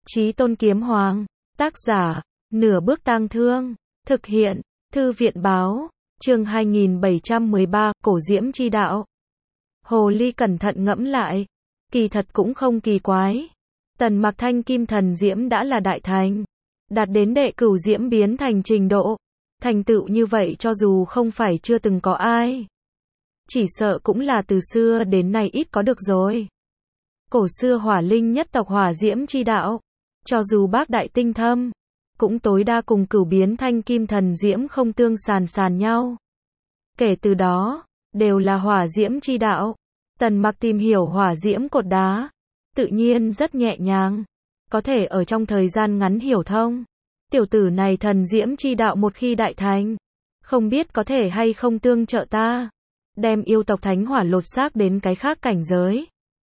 Chí Tôn Kiếm Hoàng, tác giả, Nửa Bước Tang Thương, thực hiện, Thư viện báo, chương 2713, Cổ Diễm Chi Đạo. Hồ ly cẩn thận ngẫm lại, kỳ thật cũng không kỳ quái. Tần Mặc Thanh Kim Thần Diễm đã là đại thành, đạt đến đệ cửu diễm biến thành trình độ, thành tựu như vậy cho dù không phải chưa từng có ai, chỉ sợ cũng là từ xưa đến nay ít có được rồi. Cổ xưa hỏa linh nhất tộc hỏa diễm chi đạo, cho dù bác đại tinh thâm, cũng tối đa cùng cửu biến thanh kim thần diễm không tương sàn nhau. Kể từ đó, đều là hỏa diễm chi đạo. Tần Mặc tìm hiểu hỏa diễm cột đá, tự nhiên rất nhẹ nhàng, có thể ở trong thời gian ngắn hiểu thông. Tiểu tử này thần diễm chi đạo một khi đại thành, không biết có thể hay không tương trợ ta, đem yêu tộc thánh hỏa lột xác đến cái khác cảnh giới.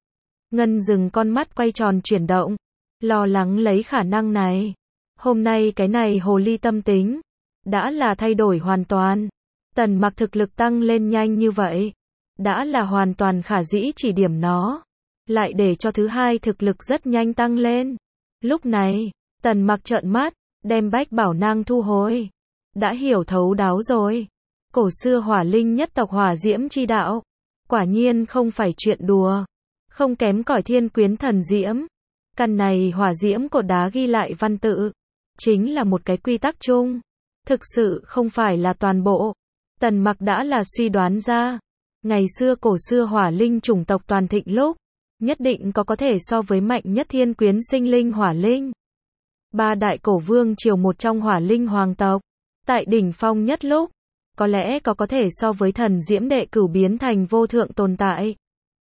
Ngân dừng con mắt quay tròn chuyển động, lo lắng lấy khả năng này. Hôm nay cái này hồ ly tâm tính, đã là thay đổi hoàn toàn. Tần Mặc thực lực tăng lên nhanh như vậy, đã là hoàn toàn khả dĩ chỉ điểm nó, lại để cho thứ hai thực lực rất nhanh tăng lên. Lúc này, Tần Mặc trợn mắt, đem bách bảo nang thu hồi. Đã hiểu thấu đáo rồi. Cổ xưa hỏa linh nhất tộc hỏa diễm chi đạo, quả nhiên không phải chuyện đùa, không kém cỏi thiên quyến thần diễm. Căn này hỏa diễm cột đá ghi lại văn tự, chính là một cái quy tắc chung, thực sự không phải là toàn bộ. Tần Mặc đã là suy đoán ra, ngày xưa cổ xưa hỏa linh chủng tộc toàn thịnh lúc, nhất định có thể so với mạnh nhất thiên quyến sinh linh hỏa linh. Ba đại cổ vương triều một trong hỏa linh hoàng tộc, tại đỉnh phong nhất lúc, có lẽ có thể so với thần diễm đệ cửu biến thành vô thượng tồn tại.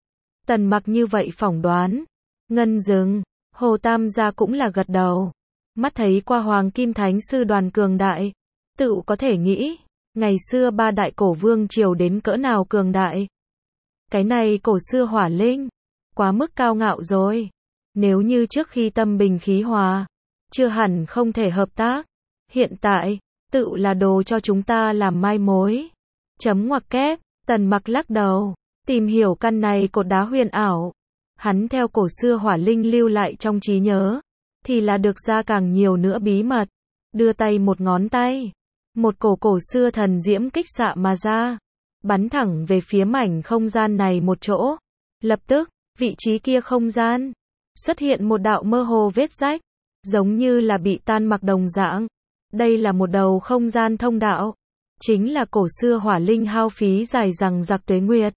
Tần Mặc như vậy phỏng đoán. Ngân dừng, Hồ Tam gia cũng là gật đầu. Mắt thấy qua Hoàng Kim Thánh sư đoàn cường đại, tự có thể nghĩ, ngày xưa ba đại cổ vương triều đến cỡ nào cường đại. Cái này cổ xưa hỏa linh, quá mức cao ngạo rồi. Nếu như trước khi tâm bình khí hòa, chưa hẳn không thể hợp tác. Hiện tại, tự là đồ cho chúng ta làm mai mối. Chấm ngoặc kép, Tần Mặc lắc đầu, tìm hiểu căn này cột đá huyền ảo. Hắn theo cổ xưa hỏa linh lưu lại trong trí nhớ, thì là được ra càng nhiều nữa bí mật. Đưa tay một ngón tay, một cổ xưa thần diễm kích xạ mà ra, bắn thẳng về phía mảnh không gian này một chỗ. Lập tức, vị trí kia không gian xuất hiện một đạo mơ hồ vết rách, giống như là bị tan mặc đồng dạng. Đây là một đầu không gian thông đạo, chính là cổ xưa hỏa linh hao phí dài dằng dặc tuế nguyệt,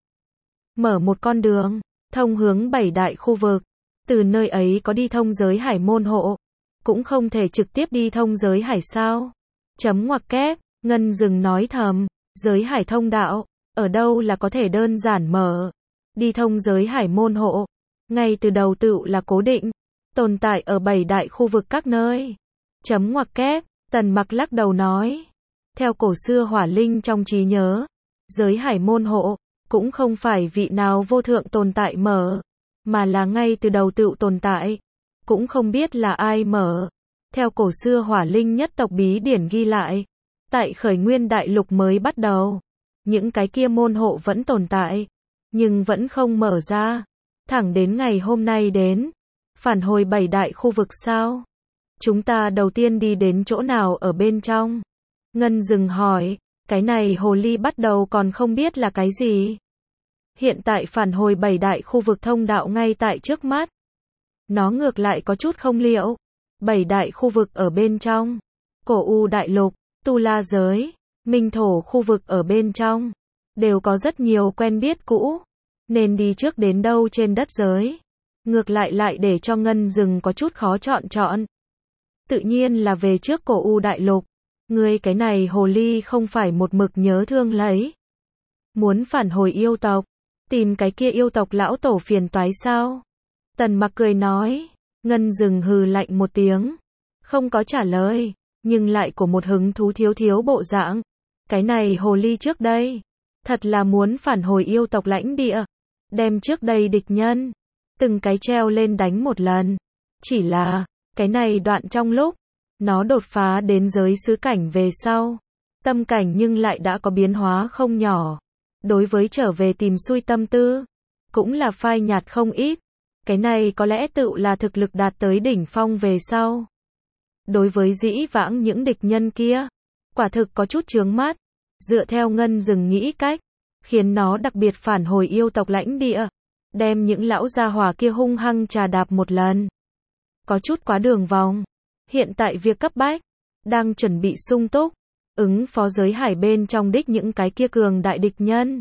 mở một con đường thông hướng bảy đại khu vực. Từ nơi ấy có đi thông giới hải môn hộ, cũng không thể trực tiếp đi thông giới hải sao? Chấm ngoặc kép, Ngân dừng nói thầm, giới hải thông đạo, ở đâu là có thể đơn giản mở, đi thông giới hải môn hộ, ngay từ đầu tựu là cố định, tồn tại ở bảy đại khu vực các nơi. Chấm ngoặc kép, Tần Mặc lắc đầu nói, theo cổ xưa hỏa linh trong trí nhớ, giới hải môn hộ, cũng không phải vị nào vô thượng tồn tại mở, mà là ngay từ đầu tựu tồn tại, cũng không biết là ai mở. Theo cổ xưa hỏa linh nhất tộc bí điển ghi lại, tại khởi nguyên đại lục mới bắt đầu, những cái kia môn hộ vẫn tồn tại, nhưng vẫn không mở ra, thẳng đến ngày hôm nay đến. Phản hồi bảy đại khu vực sao? Chúng ta đầu tiên đi đến chỗ nào ở bên trong? Ngân dừng hỏi, cái này hồ ly bắt đầu còn không biết là cái gì. Hiện tại phản hồi bảy đại khu vực thông đạo ngay tại trước mắt. Nó ngược lại có chút không liệu. Bảy đại khu vực ở bên trong, cổ u đại lục, tu la giới, minh thổ khu vực ở bên trong, đều có rất nhiều quen biết cũ. Nên đi trước đến đâu trên đất giới? Ngược lại để cho Ngân dừng có chút khó chọn. Tự nhiên là về trước cổ u đại lục. Ngươi cái này hồ ly không phải một mực nhớ thương lấy, muốn phản hồi yêu tộc, tìm cái kia yêu tộc lão tổ phiền toái sao? Tần Mặc cười nói. Ngân dừng hừ lạnh một tiếng, không có trả lời, nhưng lại của một hứng thú thiếu bộ dạng. Cái này hồ ly trước đây, thật là muốn phản hồi yêu tộc lãnh địa, đem trước đây địch nhân, từng cái treo lên đánh một lần. Chỉ là, cái này đoạn trong lúc, nó đột phá đến giới xứ cảnh về sau, tâm cảnh nhưng lại đã có biến hóa không nhỏ. Đối với trở về tìm xui tâm tư, cũng là phai nhạt không ít. Cái này có lẽ tự là thực lực đạt tới đỉnh phong về sau. Đối với dĩ vãng những địch nhân kia, quả thực có chút chướng mắt. Dựa theo Ngân Dừng nghĩ cách, khiến nó đặc biệt phản hồi yêu tộc lãnh địa, đem những lão gia hỏa kia hung hăng trà đạp một lần. Có chút quá đường vòng. Hiện tại việc cấp bách, đang chuẩn bị sung túc, ứng phó giới hải bên trong đích những cái kia cường đại địch nhân.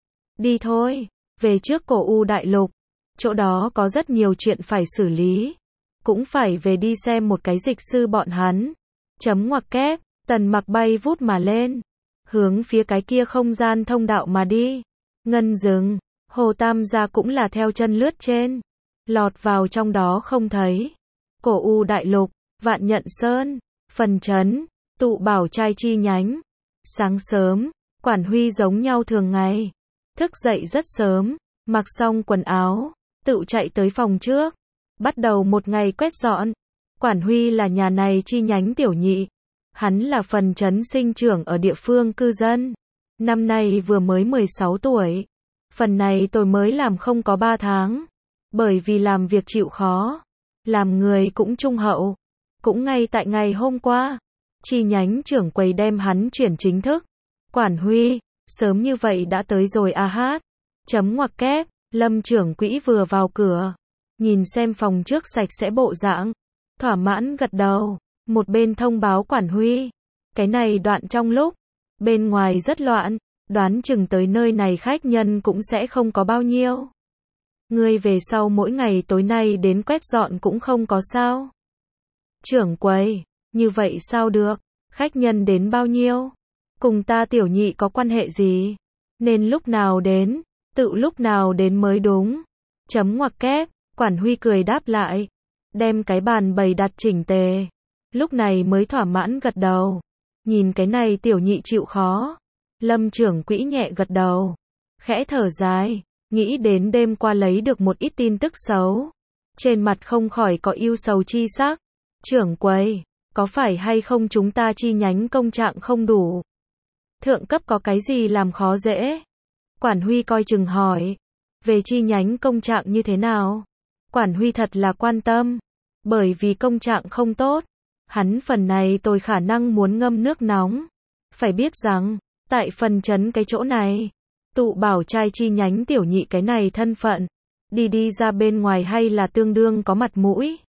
Đi thôi, về trước Cổ U đại lục, chỗ đó có rất nhiều chuyện phải xử lý. Cũng phải về đi xem một cái dịch sư bọn hắn. Chấm ngoặc kép, Tần Mặc bay vút mà lên, hướng phía cái kia không gian thông đạo mà đi. Ngân Dừng, Hồ Tam gia cũng là theo chân lướt trên, lọt vào trong đó không thấy. Cổ U đại lục, Vạn Nhận Sơn, Phần Trấn, Tụ Bảo trai chi nhánh. Sáng sớm, Quản Huy giống nhau thường ngày, thức dậy rất sớm, mặc xong quần áo, tự chạy tới phòng trước, bắt đầu một ngày quét dọn. Quản Huy là nhà này chi nhánh tiểu nhị, hắn là Phần Trấn sinh trưởng ở địa phương cư dân, năm nay vừa mới 16 tuổi. Phần này tôi mới làm không có 3 tháng, bởi vì làm việc chịu khó, làm người cũng trung hậu. Cũng ngay tại ngày hôm qua, chi nhánh trưởng quầy đem hắn chuyển chính thức. Quản Huy, sớm như vậy đã tới rồi à hát. Chấm ngoặc kép, Lâm trưởng quỹ vừa vào cửa, nhìn xem phòng trước sạch sẽ bộ dạng, thỏa mãn gật đầu, một bên thông báo Quản Huy. Cái này đoạn trong lúc, bên ngoài rất loạn, đoán chừng tới nơi này khách nhân cũng sẽ không có bao nhiêu. Ngươi về sau mỗi ngày tối nay đến quét dọn cũng không có sao. Trưởng quầy, như vậy sao được, khách nhân đến bao nhiêu, cùng ta tiểu nhị có quan hệ gì, nên lúc nào đến, tự lúc nào đến mới đúng. Chấm ngoặc kép, Quản Huy cười đáp lại, đem cái bàn bày đặt chỉnh tề, lúc này mới thỏa mãn gật đầu. Nhìn cái này tiểu nhị chịu khó. Lâm trưởng quỹ nhẹ gật đầu, khẽ thở dài, nghĩ đến đêm qua lấy được một ít tin tức xấu, trên mặt không khỏi có ưu sầu chi sắc. Trưởng quầy, có phải hay không chúng ta chi nhánh công trạng không đủ? Thượng cấp có cái gì làm khó dễ? Quản Huy coi chừng hỏi, về chi nhánh công trạng như thế nào? Quản Huy thật là quan tâm, bởi vì công trạng không tốt, hắn phần này tôi khả năng muốn ngâm nước nóng. Phải biết rằng, tại Phần Trấn cái chỗ này, Tụ Bảo trai chi nhánh tiểu nhị cái này thân phận, đi ra bên ngoài hay là tương đương có mặt mũi.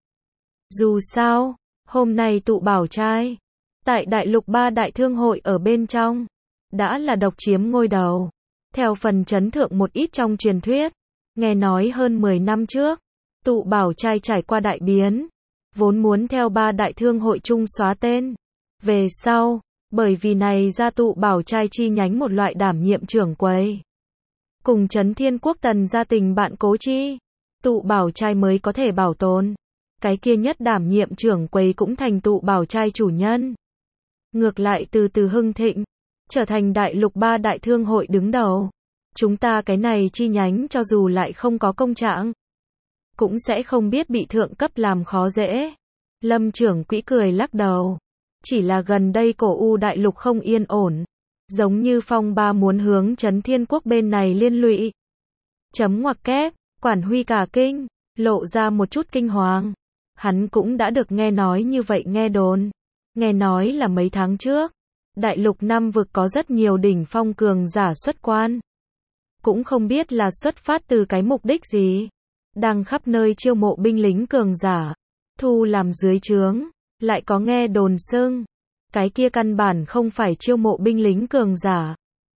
Dù sao, hôm nay Tụ Bảo trai, tại đại lục 3 đại thương hội ở bên trong, đã là độc chiếm ngôi đầu. Theo Phần Trấn thượng một ít trong truyền thuyết, nghe nói hơn 10 năm trước, Tụ Bảo trai trải qua đại biến, vốn muốn theo 3 đại thương hội chung xóa tên. Về sau, bởi vì này ra Tụ Bảo trai chi nhánh một loại đảm nhiệm trưởng quầy, cùng Trấn Thiên Quốc Tần gia tình bạn cố chi, Tụ Bảo trai mới có thể bảo tồn. Cái kia nhất đảm nhiệm trưởng quầy cũng thành Tụ Bảo trai chủ nhân. Ngược lại từ từ hưng thịnh, trở thành đại lục 3 đại thương hội đứng đầu. Chúng ta cái này chi nhánh cho dù lại không có công trạng, cũng sẽ không biết bị thượng cấp làm khó dễ. Lâm trưởng quỹ cười lắc đầu. Chỉ là gần đây Cổ U đại lục không yên ổn, giống như phong ba muốn hướng Trấn Thiên Quốc bên này liên lụy. Chấm ngoặc kép, Quản Huy cả kinh, lộ ra một chút kinh hoàng. Hắn cũng đã được nghe nói như vậy nghe đồn. Nghe nói là mấy tháng trước, đại lục 5 vực có rất nhiều đỉnh phong cường giả xuất quan. Cũng không biết là xuất phát từ cái mục đích gì. Đang khắp nơi chiêu mộ binh lính cường giả, thu làm dưới trướng. Lại có nghe đồn xưng, cái kia căn bản không phải chiêu mộ binh lính cường giả,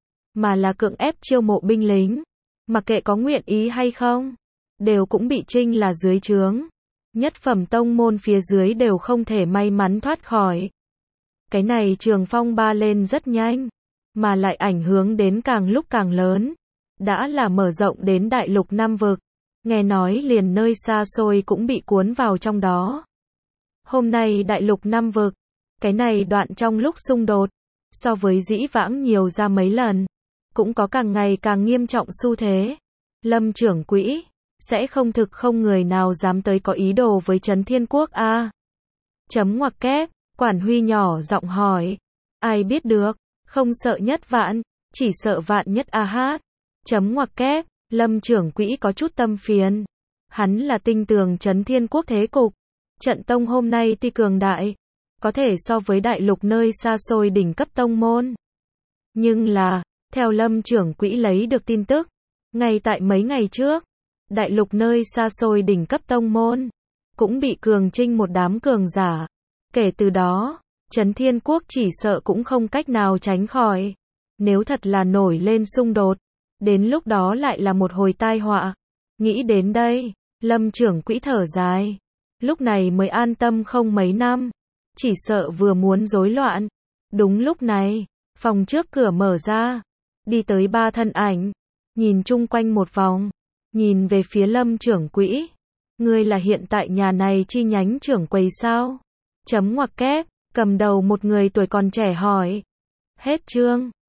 mà là cưỡng ép chiêu mộ binh lính. Mặc kệ có nguyện ý hay không, đều cũng bị trinh là dưới trướng. Nhất phẩm tông môn phía dưới đều không thể may mắn thoát khỏi. Cái này trường phong ba lên rất nhanh, mà lại ảnh hưởng đến càng lúc càng lớn. Đã là mở rộng đến đại lục 5 vực. Nghe nói liền nơi xa xôi cũng bị cuốn vào trong đó. Hôm nay đại lục 5 vực, cái này đoạn trong lúc xung đột, so với dĩ vãng nhiều ra mấy lần, cũng có càng ngày càng nghiêm trọng xu thế. Lâm trưởng quỹ, sẽ không thực không người nào dám tới có ý đồ với Trấn Thiên Quốc a? Chấm ngoặc kép, Quản Huy nhỏ giọng hỏi. Ai biết được, không sợ nhất vạn, chỉ sợ vạn nhất a hát. Chấm ngoặc kép, Lâm trưởng quỹ có chút tâm phiền. Hắn là tinh tường Trấn Thiên Quốc thế cục. Trận tông hôm nay tuy cường đại, có thể so với đại lục nơi xa xôi đỉnh cấp tông môn. Nhưng là, theo Lâm trưởng quỹ lấy được tin tức, ngay tại mấy ngày trước, đại lục nơi xa xôi đỉnh cấp tông môn, cũng bị cường trinh một đám cường giả. Kể từ đó, Trấn Thiên Quốc chỉ sợ cũng không cách nào tránh khỏi. Nếu thật là nổi lên xung đột, đến lúc đó lại là một hồi tai họa. Nghĩ đến đây, Lâm trưởng quỹ thở dài. Lúc này mới an tâm không mấy năm. Chỉ sợ vừa muốn rối loạn. Đúng lúc này, phòng trước cửa mở ra. Đi tới 3 thân ảnh. Nhìn chung quanh một vòng. Nhìn về phía Lâm trưởng quỹ. Ngươi là hiện tại nhà này chi nhánh trưởng quầy sao? Chấm ngoặc kép. Cầm đầu một người tuổi còn trẻ hỏi. Hết chương.